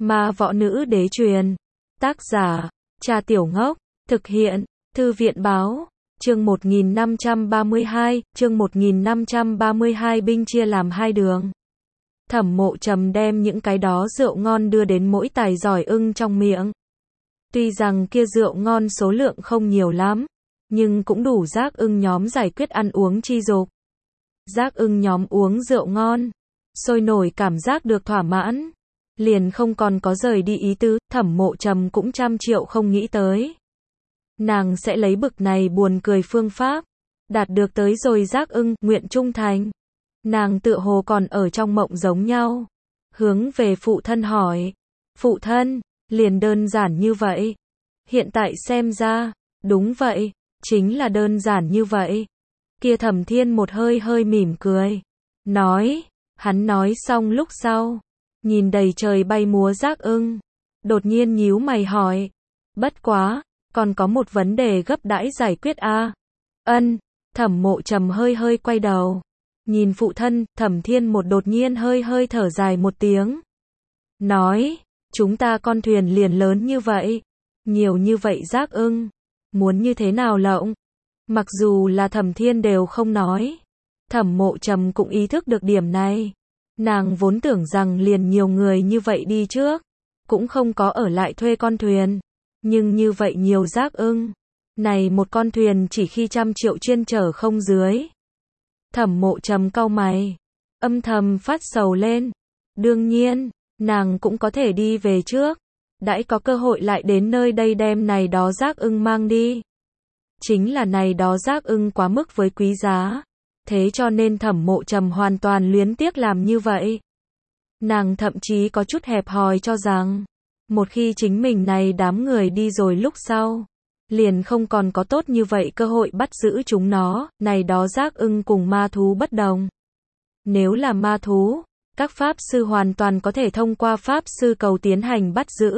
Ma võ nữ đế truyền. Tác giả, Trà Tiểu Ngốc. Thực hiện, Thư viện báo. Chương 1532, chương 1532 binh chia làm hai đường. Thẩm Mộ Trầm đem những cái đó rượu ngon đưa đến mỗi tài giỏi ưng trong miệng. Tuy rằng kia rượu ngon số lượng không nhiều lắm, nhưng cũng đủ giác ưng nhóm giải quyết ăn uống chi dục. Giác ưng nhóm uống rượu ngon, sôi nổi cảm giác được thỏa mãn, liền không còn có rời đi ý tứ. Thẩm Mộ Trầm cũng trăm triệu không nghĩ tới nàng sẽ lấy bực này buồn cười phương pháp đạt được tới rồi giác ưng nguyện trung thành. Nàng tựa hồ còn ở trong mộng giống nhau, hướng về phụ thân hỏi, phụ thân, liền đơn giản như vậy? Hiện tại xem ra, đúng vậy, chính là đơn giản như vậy. Kia Thẩm Thiên một hơi hơi mỉm cười, nói, hắn nói xong lúc sau, nhìn đầy trời bay múa giác ưng, đột nhiên nhíu mày hỏi, bất quá, còn có một vấn đề gấp đãi giải quyết a. Ân. Thẩm Mộ Trầm hơi hơi quay đầu, nhìn phụ thân. Thẩm Thiên một đột nhiên hơi hơi thở dài một tiếng, nói, chúng ta con thuyền liền lớn như vậy, nhiều như vậy giác ưng, muốn như thế nào lộng? Mặc dù là Thẩm Thiên đều không nói, Thẩm Mộ Trầm cũng ý thức được điểm này. Nàng vốn tưởng rằng liền nhiều người như vậy đi trước, cũng không có ở lại thuê con thuyền. Nhưng như vậy nhiều giác ưng, này một con thuyền chỉ khi 100 triệu chuyên chở không dưới. Thẩm Mộ Trầm cau mày, âm thầm phát sầu lên. Đương nhiên, nàng cũng có thể đi về trước, đãi có cơ hội lại đến nơi đây đem này đó giác ưng mang đi. Chính là này đó giác ưng quá mức với quý giá, thế cho nên Thẩm Mộ Trầm hoàn toàn luyến tiếc làm như vậy. Nàng thậm chí có chút hẹp hòi cho rằng, một khi chính mình này đám người đi rồi lúc sau, liền không còn có tốt như vậy cơ hội bắt giữ chúng nó. Này đó giác ưng cùng ma thú bất đồng. Nếu là ma thú, các pháp sư hoàn toàn có thể thông qua pháp sư cầu tiến hành bắt giữ.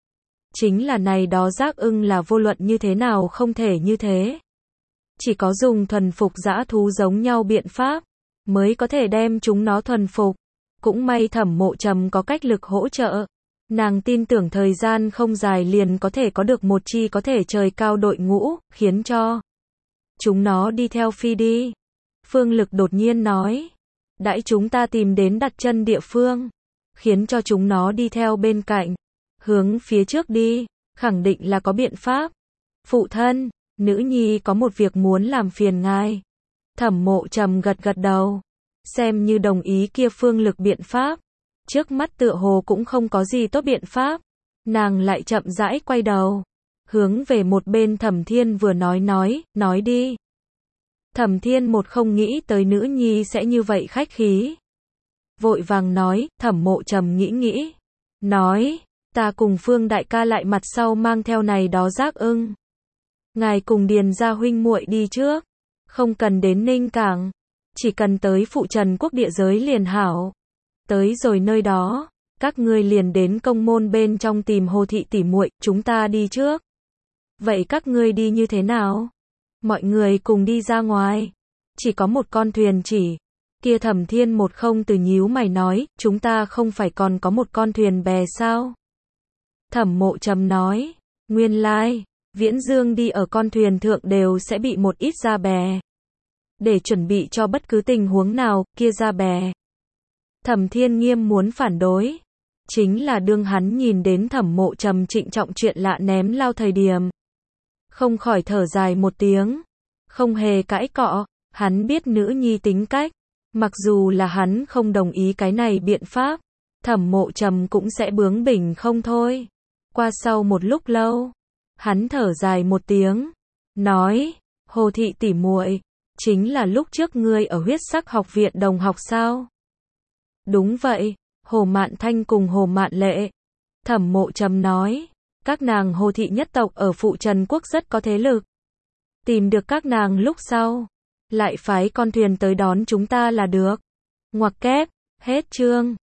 Chính là này đó giác ưng là vô luận như thế nào không thể như thế. Chỉ có dùng thuần phục dã thú giống nhau biện pháp, mới có thể đem chúng nó thuần phục. Cũng may Thẩm Mộ Trầm có cách lực hỗ trợ. Nàng tin tưởng thời gian không dài liền có thể có được một chi có thể trời cao đội ngũ, khiến cho chúng nó đi theo phi đi. Phương Lực đột nhiên nói, đãi chúng ta tìm đến đặt chân địa phương, khiến cho chúng nó đi theo bên cạnh, hướng phía trước đi, khẳng định là có biện pháp. Phụ thân, nữ nhi có một việc muốn làm phiền ngài. Thẩm Mộ Trầm gật gật đầu, xem như đồng ý kia Phương Lực biện pháp. Trước mắt tựa hồ cũng không có gì tốt biện pháp. Nàng lại chậm rãi quay đầu, hướng về một bên Thẩm Thiên vừa nói đi. Thẩm Thiên một không nghĩ tới nữ nhi sẽ như vậy khách khí, vội vàng nói. Thẩm Mộ Trầm nghĩ, nói, ta cùng Phương đại ca lại mặt sau mang theo này đó giác ưng. Ngài cùng Điền gia huynh muội đi trước, không cần đến Ninh Cảng, chỉ cần tới Phụ Trần Quốc địa giới liền hảo. Tới rồi nơi đó, các ngươi liền đến công môn bên trong tìm Hồ thị tỷ muội, chúng ta đi trước. Vậy các ngươi đi như thế nào? Mọi người cùng đi ra ngoài. Chỉ có một con thuyền chỉ. Kia Thẩm Thiên một không từ nhíu mày nói, chúng ta không phải còn có một con thuyền bè sao? Thẩm Mộ Trầm nói, nguyên lai, Viễn Dương đi ở con thuyền thượng đều sẽ bị một ít ra bè. Để chuẩn bị cho bất cứ tình huống nào, kia ra bè. Thẩm Thiên nghiêm muốn phản đối, chính là đương hắn nhìn đến Thẩm Mộ Trầm trịnh trọng chuyện lạ ném lao thời điểm, không khỏi thở dài một tiếng, không hề cãi cọ. Hắn biết nữ nhi tính cách, mặc dù là hắn không đồng ý cái này biện pháp, Thẩm Mộ Trầm cũng sẽ bướng bỉnh không thôi. Qua sau một lúc lâu, hắn thở dài một tiếng, nói, Hồ thị tỷ muội, chính là lúc trước ngươi ở Huyết Sắc học viện đồng học sao? Đúng vậy, Hồ Mạn Thanh cùng Hồ Mạn Lệ. Thẩm Mộ Trầm nói, các nàng Hồ thị nhất tộc ở Phụ Trần Quốc rất có thế lực. Tìm được các nàng lúc sau, lại phái con thuyền tới đón chúng ta là được. Ngoặc kép, hết chương.